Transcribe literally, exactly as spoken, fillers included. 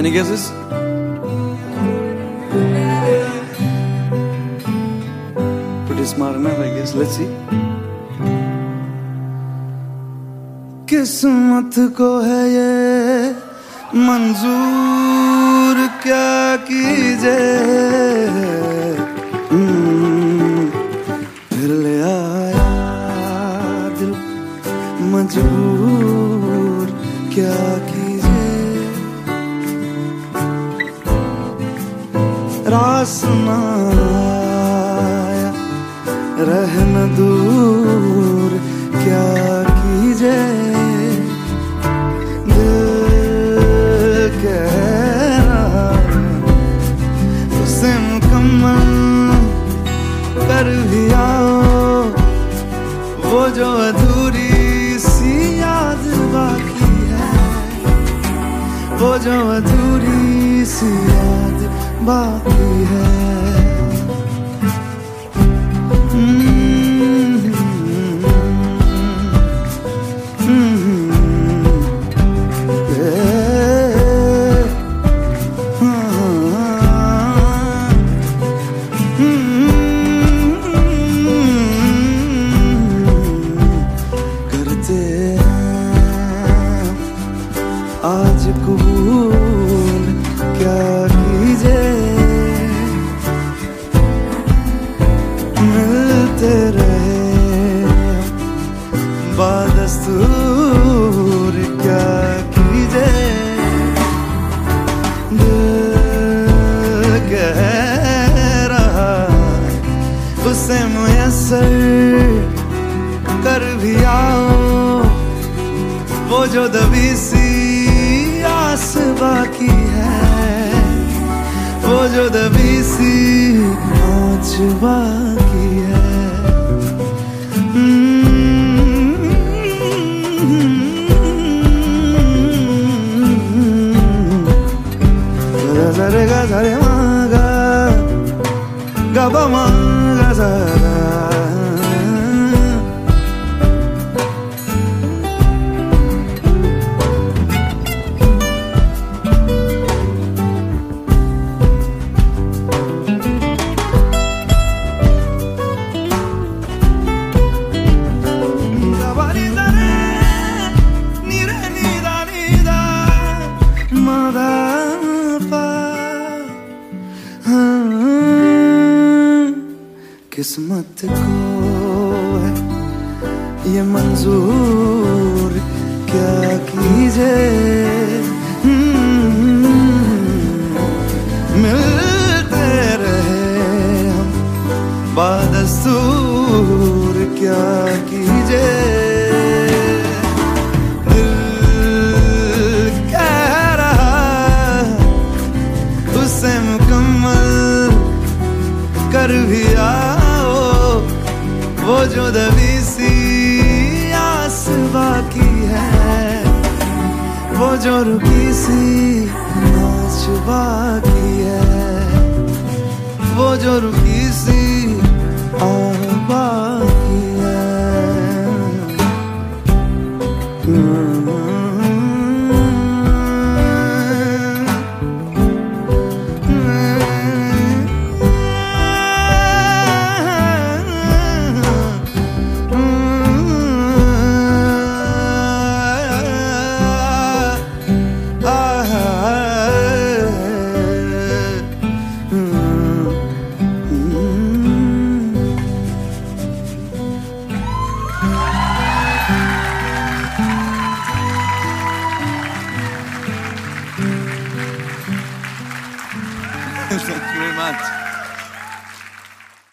Any guesses? Pretty smart enough, I guess. Let's see. किस्मत को है ये मंजूर, क्या कीजे फिर ले आया दिल मजबूर, क्या कीजे रास ना आया रहना दूर, क्या कीजे कर भी आओ वो जो अधूरी सी याद बाकी है, वो जो अधूरी सी याद बाकी है। आज कबूल क्या कीजे, मिलते रहे बादस्तूर, क्या कीजे दिल कह रहा उसे मुयस्सर कर भी आओ वो जो दबी सी आस बाकी है, वो जो दबी सी आँच बाकी है। रे गा रे मागा गा बा मागा ज़रा किस्मत को है ये मंजूर, क्या कीजे मिलते रहे हम बादस्तूर, क्या कीजे दिल कह रहा उसे मुकम्मल कर भी आओ वो जो दबी सी आस बाकी है, वो जो रुकी सी नाच बाकी है, वो जो रुकी सी आह बाकी है। Thank you very much.